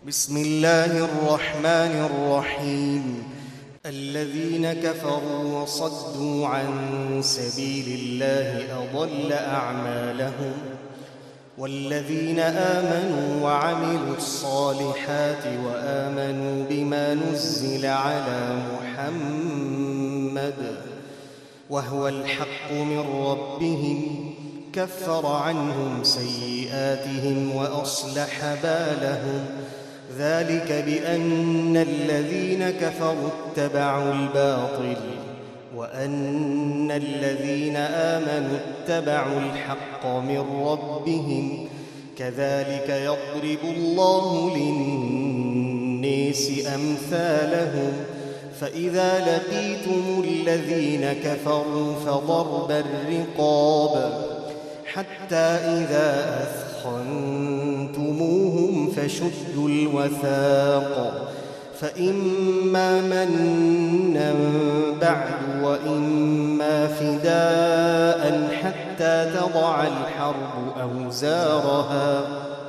بسم الله الرحمن الرحيم. الذين كفروا وصدوا عن سبيل الله أضل أعمالهم، والذين آمنوا وعملوا الصالحات وآمنوا بما نزل على محمد وهو الحق من ربهم كفر عنهم سيئاتهم وأصلح بالهم. ذلك بأن الذين كفروا اتبعوا الباطل وأن الذين آمنوا اتبعوا الحق من ربهم. كذلك يضرب الله للناس أمثالهم. فإذا لقيتم الذين كفروا فضرب الرقاب حتى إذا أثخنتموهم فشدوا الوثاق، فإما منا بعد وإما فداء حتى تضع الحرب أوزارها.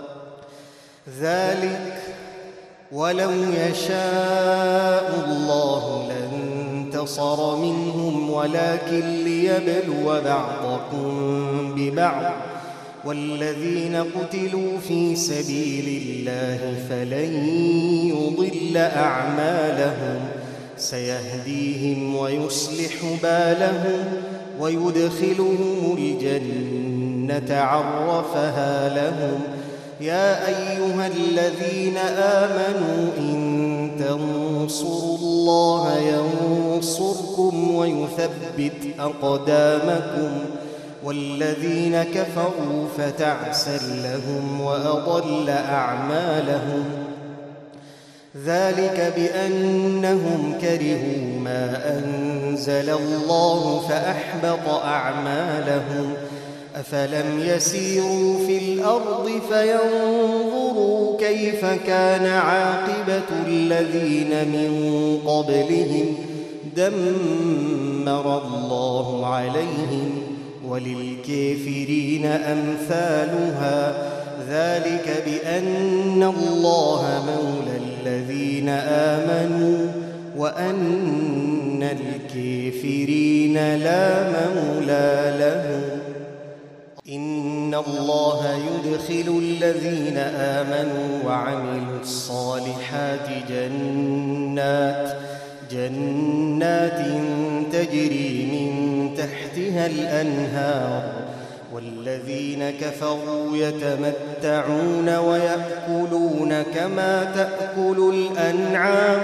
ذلك ولو يشاء الله لانتصر منهم ولكن ليبلو بعضكم ببعض. والذين قتلوا في سبيل الله فلن يضل أعمالهم، سيهديهم ويصلح بالهم ويدخلهم الجنة عرفها لهم. يا أيها الذين آمنوا إن تنصروا الله ينصركم ويثبت أقدامكم. والذين كفروا فتعسا لهم وأضل أعمالهم. ذلك بأنهم كرهوا ما أنزل الله فأحبط أعمالهم. أفلم يسيروا في الأرض فينظروا كيف كان عاقبة الذين من قبلهم دمر الله عليهم وللكافرين أمثالها. ذلك بأن الله مولى الذين آمنوا وأن الكافرين لا مولى لهم. إن الله يدخل الذين آمنوا وعملوا الصالحات جنات تجري من تحتها الأنهار. والذين كفروا يتمتعون ويأكلون كما تأكل الأنعام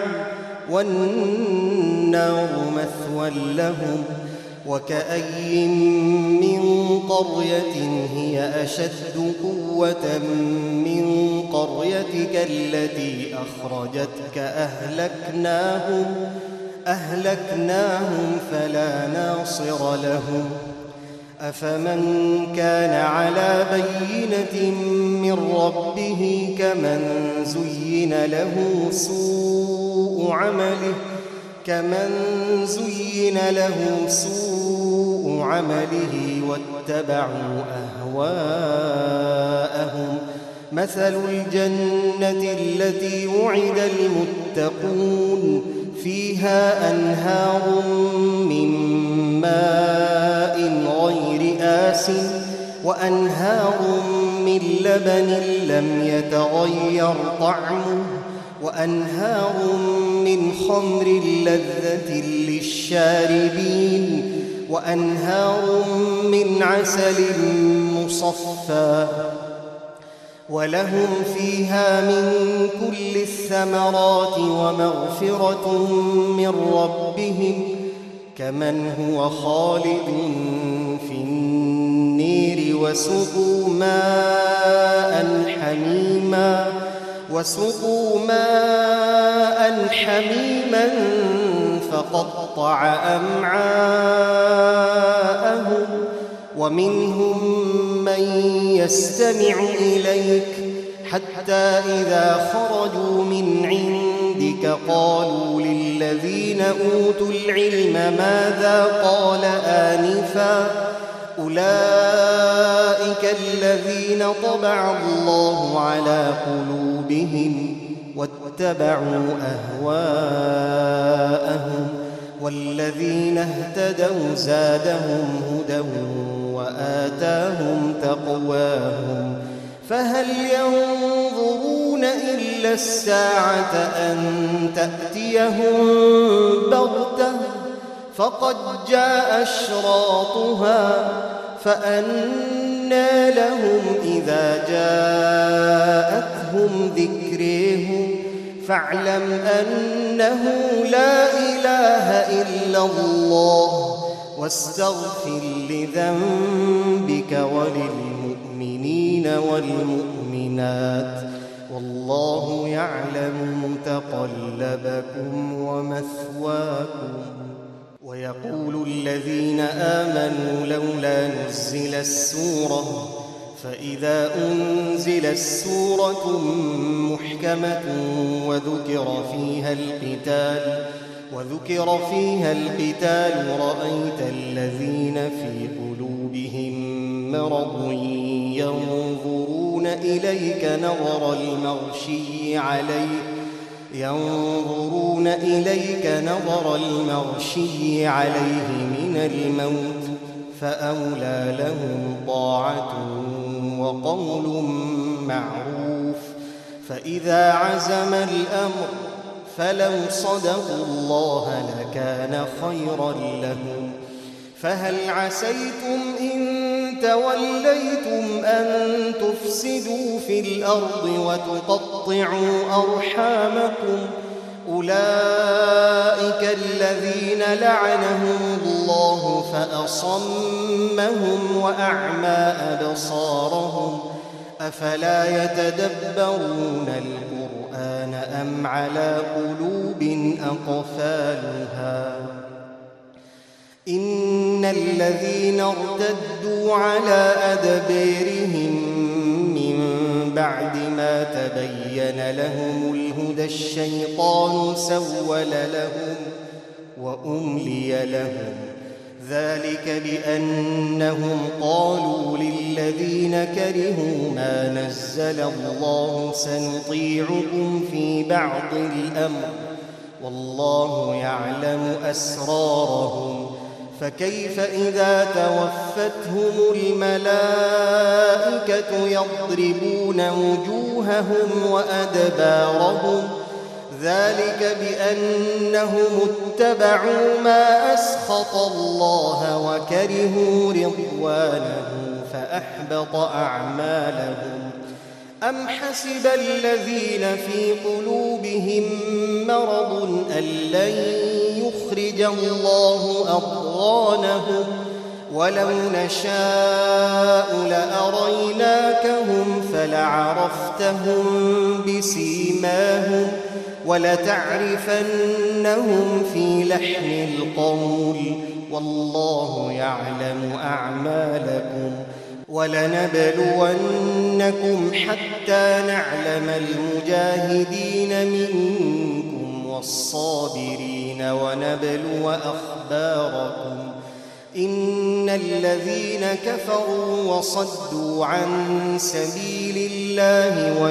والنار مثوى لهم. وكأي من قرية هي أشد قوة من قريتك التي أخرجتك أهلكناهم فلا ناصر لهم. أفمن كان على بينة من ربه كمن زين له سوء عمله واتبعوا أهواءهم. مثل الجنة التي وعد المتقون فيها أنهار من ماء غير آسن وأنهار من لبن لم يتغير طعمه وأنهار من خمر لذة للشاربين وأنهار من عسل مصفى ولهم فيها من كل الثمرات ومغفرة من ربهم كمن هو خالد في النير وسقوا ماء حميما فقطع أمعاءهم. ومنهم من يستمع إليك حتى إذا خرجوا من عندك قالوا للذين أوتوا العلم ماذا قال آنفا أولئك الذين طبع الله على قلوبهم واتبعوا أهواءهم والذين اهتدوا زادهم هدى وآتاهم تقواهم فهل ينظرون إلا الساعة أن تأتيهم بغتة فقد جاء أشراطها فأنى لهم إذا جاءتهم ذكرهم فاعلم أنه لا إله إلا الله واستغفر لذنبك وللمؤمنين والمؤمنات والله يعلم متقلبكم ومثواكم. ويقول الذين آمنوا لولا نزلت السورة فإذا أنزلت سورة محكمة وذكر فيها القتال رأيت الذين في قلوبهم مرض ينظرون إليك نظر المغشي عليه من الموت فأولى لهم طاعة وقول معروف. فإذا عزم الأمر فلو صدقوا الله لكان خيرا لهم. فهل عسيتم إن توليتم أن تفسدوا في الأرض وتقطعوا أرحامكم أولئك الذين لعنهم الله فأصمهم وأعمى أبصارهم أفلا يتدبرون القرآن أم على قلوب أقفالها. إن الذين ارتدوا على أدبارهم من بعد ما تبين لهم الهدى الشيطان سول لهم وأملي لهم ذلك بأنهم قالوا للذين كرهوا ما نزل الله سنطيعكم في بعض الأمر والله يعلم أسرارهم فكيف إذا توفتهم الملائكة يضربون وجوههم وأدبارهم ذلك بأنهم اتبعوا ما أسخط الله وكرهوا رضوانه فأحبط أعمالهم. أم حسب الذين في قلوبهم مرض أن لن يخرج الله أضغانهم ولو نشاء لأريناكهم فلعرفتهم بسيماهم ولتعرفنهم في لحن القول والله يعلم أعمالكم. ولنبلونكم حتى نعلم المجاهدين منكم والصابرين ونبلو أخباركم. إن الذين كفروا وصدوا عن سبيل الله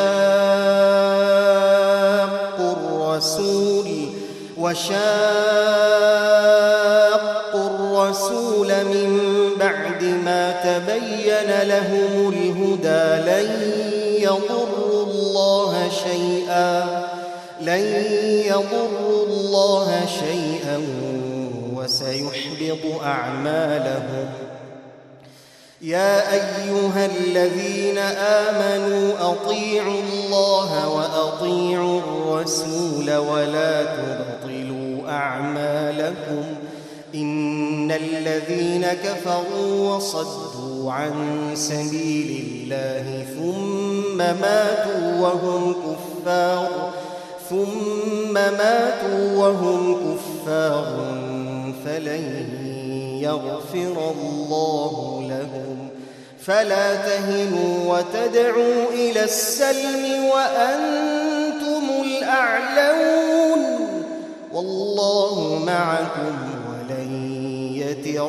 وشاقوا الرسول من بعد ما تبين لهم الهدى لن يضروا الله شيئا وسيحبط أعمالهم. يا أيها الذين آمنوا أطيعوا الله وأطيعوا الرسول ولا تبطلوا أعمالكم. إن الذين كفروا وصدوا عن سبيل الله ثم ماتوا وهم كفار فلن يغفر الله لهم. فلا تهنوا وتدعوا إلى السلم وأنتم الأعلون والله معكم ولن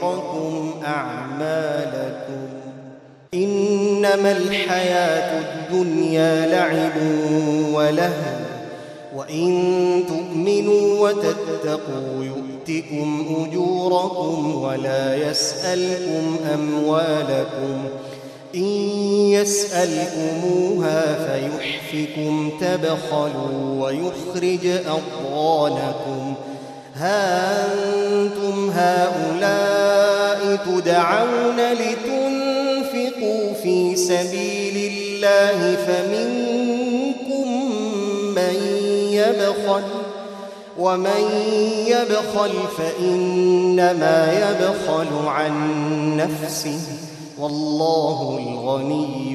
يتركم أعمالكم. إنما الحياة الدنيا لعب ولهو وإن تؤمنوا وتتقوا يؤتكم أجوركم ولا يسألكم أموالكم إن يسألكموها فيحفكم تبخلوا ويخرج أضغانكم ها أنتم هؤلاء تدعون لتنفقوا في سبيل الله فمنكم من يبخل ومن يبخل فإنما يبخل عن نفسه والله الغني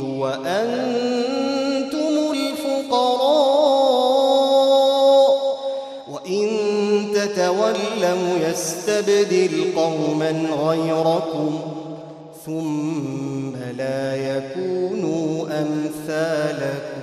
وأنتم الفقراء وإن تتولوا يستبدل قوما غيركم ثم لا يكونوا أمثالكم